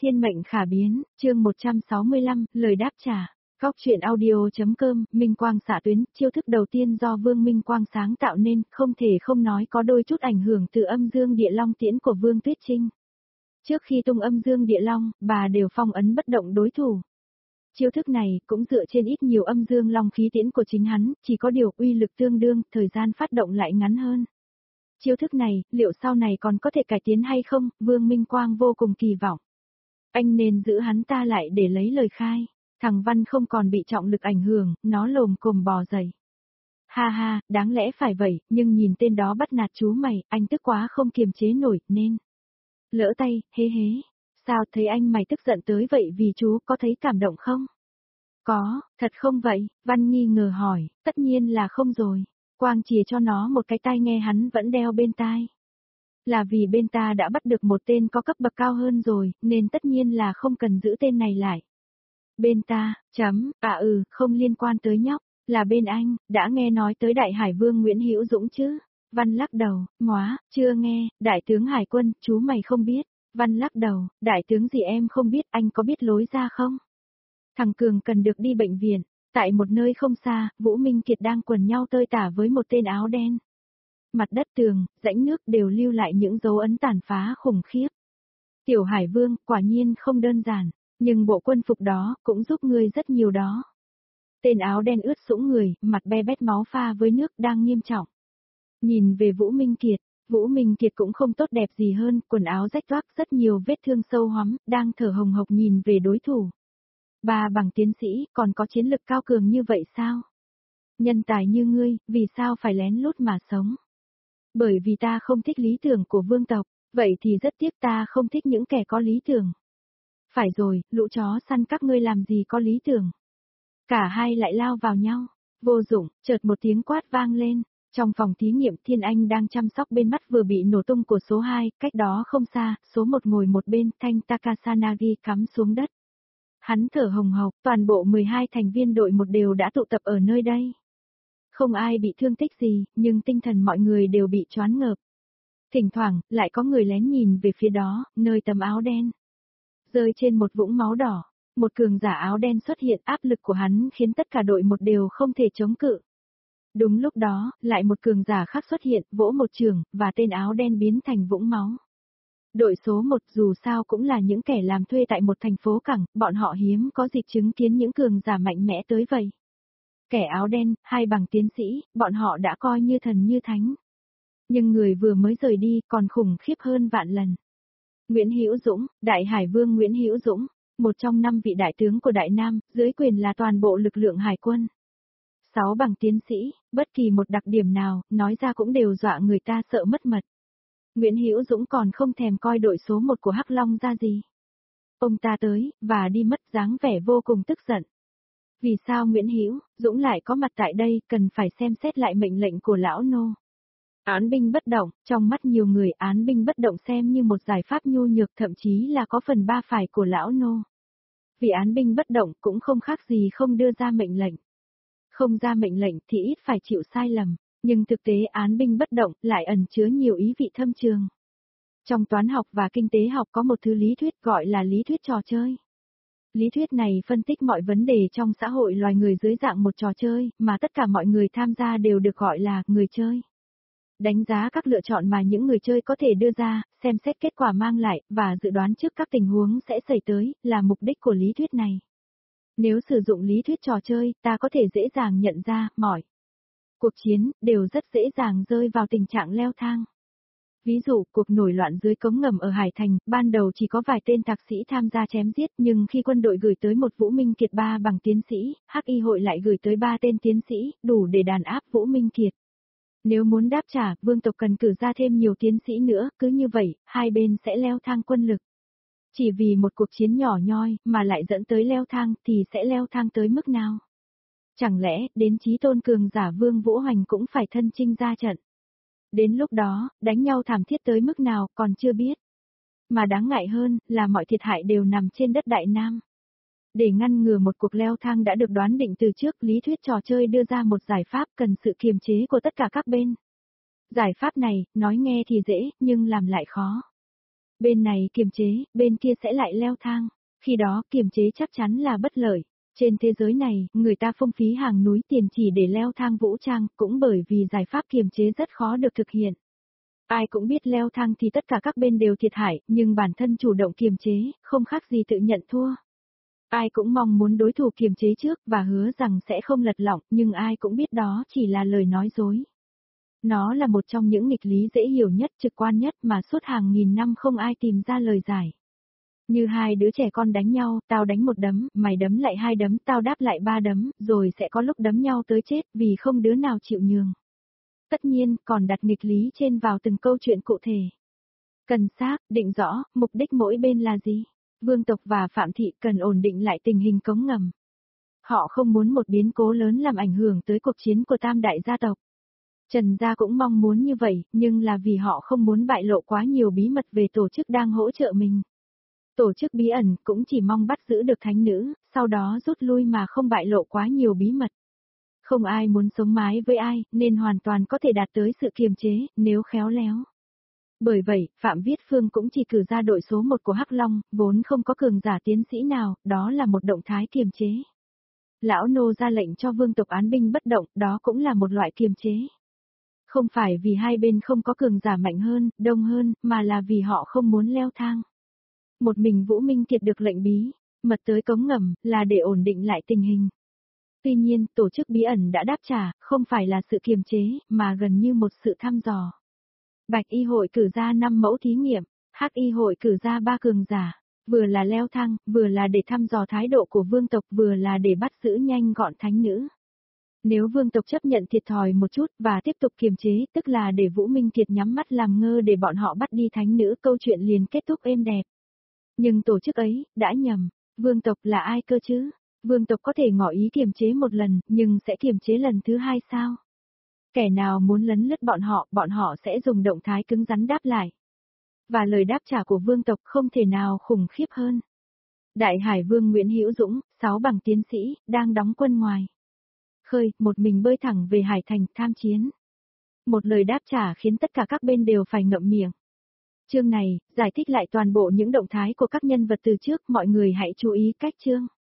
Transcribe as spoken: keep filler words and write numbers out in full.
Thiên mệnh khả biến, chương một trăm sáu mươi lăm, lời đáp trả. Góc truyện audio.com, Minh Quang xạ tuyến, chiêu thức đầu tiên do Vương Minh Quang sáng tạo nên, không thể không nói có đôi chút ảnh hưởng từ âm dương địa long tiễn của Vương Tuyết Trinh. Trước khi tung âm dương địa long, bà đều phong ấn bất động đối thủ. Chiêu thức này cũng dựa trên ít nhiều âm dương long khí tiễn của chính hắn, chỉ có điều uy lực tương đương, thời gian phát động lại ngắn hơn. Chiêu thức này, liệu sau này còn có thể cải tiến hay không, Vương Minh Quang vô cùng kỳ vọng. Anh nên giữ hắn ta lại để lấy lời khai. Thằng Văn không còn bị trọng lực ảnh hưởng, nó lồm cồm bò dậy. Ha ha, đáng lẽ phải vậy, nhưng nhìn tên đó bắt nạt chú mày, anh tức quá không kiềm chế nổi, nên. Lỡ tay, hế hế. Sao thấy anh mày tức giận tới vậy vì chú có thấy cảm động không? Có, thật không vậy? Văn nghi ngờ hỏi, tất nhiên là không rồi. Quang chìa cho nó một cái tai nghe hắn vẫn đeo bên tai. Là vì bên ta đã bắt được một tên có cấp bậc cao hơn rồi, nên tất nhiên là không cần giữ tên này lại. Bên ta, chấm, à ừ, không liên quan tới nhóc, là bên anh, đã nghe nói tới Đại Hải Vương Nguyễn Hữu Dũng chứ? Văn lắc đầu, móa, chưa nghe, Đại tướng Hải quân, chú mày không biết. Văn lắc đầu, Đại tướng gì em không biết, anh có biết lối ra không? Thằng Cường cần được đi bệnh viện, tại một nơi không xa, Vũ Minh Kiệt đang quần nhau tơi tả với một tên áo đen. Mặt đất tường, rãnh nước đều lưu lại những dấu ấn tàn phá khủng khiếp. Tiểu Hải Vương, quả nhiên không đơn giản, nhưng bộ quân phục đó cũng giúp ngươi rất nhiều đó. Tên áo đen ướt sũng người, mặt be bét máu pha với nước đang nghiêm trọng. Nhìn về Vũ Minh Kiệt, Vũ Minh Kiệt cũng không tốt đẹp gì hơn, quần áo rách toác rất nhiều vết thương sâu hoắm, đang thở hồng hộc nhìn về đối thủ. Ba bằng tiến sĩ, còn có chiến lực cao cường như vậy sao? Nhân tài như ngươi, vì sao phải lén lút mà sống? Bởi vì ta không thích lý tưởng của vương tộc, vậy thì rất tiếc ta không thích những kẻ có lý tưởng. Phải rồi, lũ chó săn các ngươi làm gì có lý tưởng. Cả hai lại lao vào nhau, vô dụng, chợt một tiếng quát vang lên. Trong phòng thí nghiệm Thiên Anh đang chăm sóc bên mắt vừa bị nổ tung của số hai, cách đó không xa, số một ngồi một bên, Thanh Takasanagi cắm xuống đất. Hắn thở hồng hộc, toàn bộ mười hai thành viên đội một đều đã tụ tập ở nơi đây. Không ai bị thương tích gì, nhưng tinh thần mọi người đều bị choáng ngợp. Thỉnh thoảng, lại có người lén nhìn về phía đó, nơi tấm áo đen. Rơi trên một vũng máu đỏ, một cường giả áo đen xuất hiện, áp lực của hắn khiến tất cả đội một đều không thể chống cự. Đúng lúc đó, lại một cường giả khác xuất hiện, vỗ một trường, và tên áo đen biến thành vũng máu. Đội số một dù sao cũng là những kẻ làm thuê tại một thành phố cảng, bọn họ hiếm có dịp chứng kiến những cường giả mạnh mẽ tới vậy. Kẻ áo đen, hai bằng tiến sĩ, bọn họ đã coi như thần như thánh. Nhưng người vừa mới rời đi còn khủng khiếp hơn vạn lần. Nguyễn Hữu Dũng, Đại Hải Vương Nguyễn Hữu Dũng, một trong năm vị đại tướng của Đại Nam, dưới quyền là toàn bộ lực lượng hải quân. Sáu bằng tiến sĩ, bất kỳ một đặc điểm nào, nói ra cũng đều dọa người ta sợ mất mật. Nguyễn Hữu Dũng còn không thèm coi đội số một của Hắc Long ra gì. Ông ta tới, và đi mất dáng vẻ vô cùng tức giận. Vì sao Nguyễn Hữu Dũng lại có mặt tại đây, cần phải xem xét lại mệnh lệnh của lão nô. Án binh bất động, trong mắt nhiều người án binh bất động xem như một giải pháp nhu nhược, thậm chí là có phần ba phải của lão nô. Vì án binh bất động cũng không khác gì không đưa ra mệnh lệnh. Không ra mệnh lệnh thì ít phải chịu sai lầm, nhưng thực tế án binh bất động lại ẩn chứa nhiều ý vị thâm trường. Trong toán học và kinh tế học có một thứ lý thuyết gọi là lý thuyết trò chơi. Lý thuyết này phân tích mọi vấn đề trong xã hội loài người dưới dạng một trò chơi, mà tất cả mọi người tham gia đều được gọi là người chơi. Đánh giá các lựa chọn mà những người chơi có thể đưa ra, xem xét kết quả mang lại, và dự đoán trước các tình huống sẽ xảy tới, là mục đích của lý thuyết này. Nếu sử dụng lý thuyết trò chơi, ta có thể dễ dàng nhận ra, mọi cuộc chiến, đều rất dễ dàng rơi vào tình trạng leo thang. Ví dụ, cuộc nổi loạn dưới cống ngầm ở Hải Thành, ban đầu chỉ có vài tên thạc sĩ tham gia chém giết, nhưng khi quân đội gửi tới một Vũ Minh Kiệt ba bằng tiến sĩ, Hắc Y hội lại gửi tới ba tên tiến sĩ, đủ để đàn áp Vũ Minh Kiệt. Nếu muốn đáp trả, vương tộc cần cử ra thêm nhiều tiến sĩ nữa, cứ như vậy, hai bên sẽ leo thang quân lực. Chỉ vì một cuộc chiến nhỏ nhoi, mà lại dẫn tới leo thang, thì sẽ leo thang tới mức nào? Chẳng lẽ, đến chí tôn cường giả Vương Vũ Hoành cũng phải thân chinh ra trận? Đến lúc đó, đánh nhau thảm thiết tới mức nào, còn chưa biết. Mà đáng ngại hơn, là mọi thiệt hại đều nằm trên đất Đại Nam. Để ngăn ngừa một cuộc leo thang đã được đoán định từ trước, lý thuyết trò chơi đưa ra một giải pháp cần sự kiềm chế của tất cả các bên. Giải pháp này, nói nghe thì dễ, nhưng làm lại khó. Bên này kiềm chế, bên kia sẽ lại leo thang. Khi đó kiềm chế chắc chắn là bất lợi. Trên thế giới này, người ta phung phí hàng núi tiền chỉ để leo thang vũ trang, cũng bởi vì giải pháp kiềm chế rất khó được thực hiện. Ai cũng biết leo thang thì tất cả các bên đều thiệt hại, nhưng bản thân chủ động kiềm chế, không khác gì tự nhận thua. Ai cũng mong muốn đối thủ kiềm chế trước và hứa rằng sẽ không lật lọng, nhưng ai cũng biết đó chỉ là lời nói dối. Nó là một trong những nghịch lý dễ hiểu nhất, trực quan nhất mà suốt hàng nghìn năm không ai tìm ra lời giải. Như hai đứa trẻ con đánh nhau, tao đánh một đấm, mày đấm lại hai đấm, tao đáp lại ba đấm, rồi sẽ có lúc đấm nhau tới chết vì không đứa nào chịu nhường. Tất nhiên, còn đặt nghịch lý trên vào từng câu chuyện cụ thể. Cần xác, định rõ, mục đích mỗi bên là gì. Vương tộc và Phạm Thị cần ổn định lại tình hình cống ngầm. Họ không muốn một biến cố lớn làm ảnh hưởng tới cuộc chiến của tam đại gia tộc. Trần gia cũng mong muốn như vậy, nhưng là vì họ không muốn bại lộ quá nhiều bí mật về tổ chức đang hỗ trợ mình. Tổ chức bí ẩn cũng chỉ mong bắt giữ được thánh nữ, sau đó rút lui mà không bại lộ quá nhiều bí mật. Không ai muốn sống mái với ai, nên hoàn toàn có thể đạt tới sự kiềm chế, nếu khéo léo. Bởi vậy, Phạm Viết Phương cũng chỉ cử ra đội số một của Hắc Long, vốn không có cường giả tiến sĩ nào, đó là một động thái kiềm chế. Lão nô ra lệnh cho vương tộc án binh bất động, đó cũng là một loại kiềm chế. Không phải vì hai bên không có cường giả mạnh hơn, đông hơn, mà là vì họ không muốn leo thang. Một mình Vũ Minh Kiệt được lệnh bí, mật tới cống ngầm, là để ổn định lại tình hình. Tuy nhiên, tổ chức bí ẩn đã đáp trả, không phải là sự kiềm chế, mà gần như một sự thăm dò. Bạch y hội cử ra năm mẫu thí nghiệm, Hắc y hội cử ra ba cường giả, vừa là leo thang, vừa là để thăm dò thái độ của vương tộc, vừa là để bắt giữ nhanh gọn thánh nữ. Nếu vương tộc chấp nhận thiệt thòi một chút và tiếp tục kiềm chế, tức là để Vũ Minh Kiệt nhắm mắt làm ngơ để bọn họ bắt đi thánh nữ, câu chuyện liền kết thúc êm đẹp. Nhưng tổ chức ấy, đã nhầm, vương tộc là ai cơ chứ? Vương tộc có thể ngỏ ý kiềm chế một lần, nhưng sẽ kiềm chế lần thứ hai sao? Kẻ nào muốn lấn lướt bọn họ, bọn họ sẽ dùng động thái cứng rắn đáp lại. Và lời đáp trả của vương tộc không thể nào khủng khiếp hơn. Đại Hải Vương Nguyễn Hữu Dũng, sáu bằng tiến sĩ, đang đóng quân ngoài khơi, một mình bơi thẳng về Hải Thành tham chiến. Một lời đáp trả khiến tất cả các bên đều phải ngậm miệng. Chương này, giải thích lại toàn bộ những động thái của các nhân vật từ trước, mọi người hãy chú ý cách chương.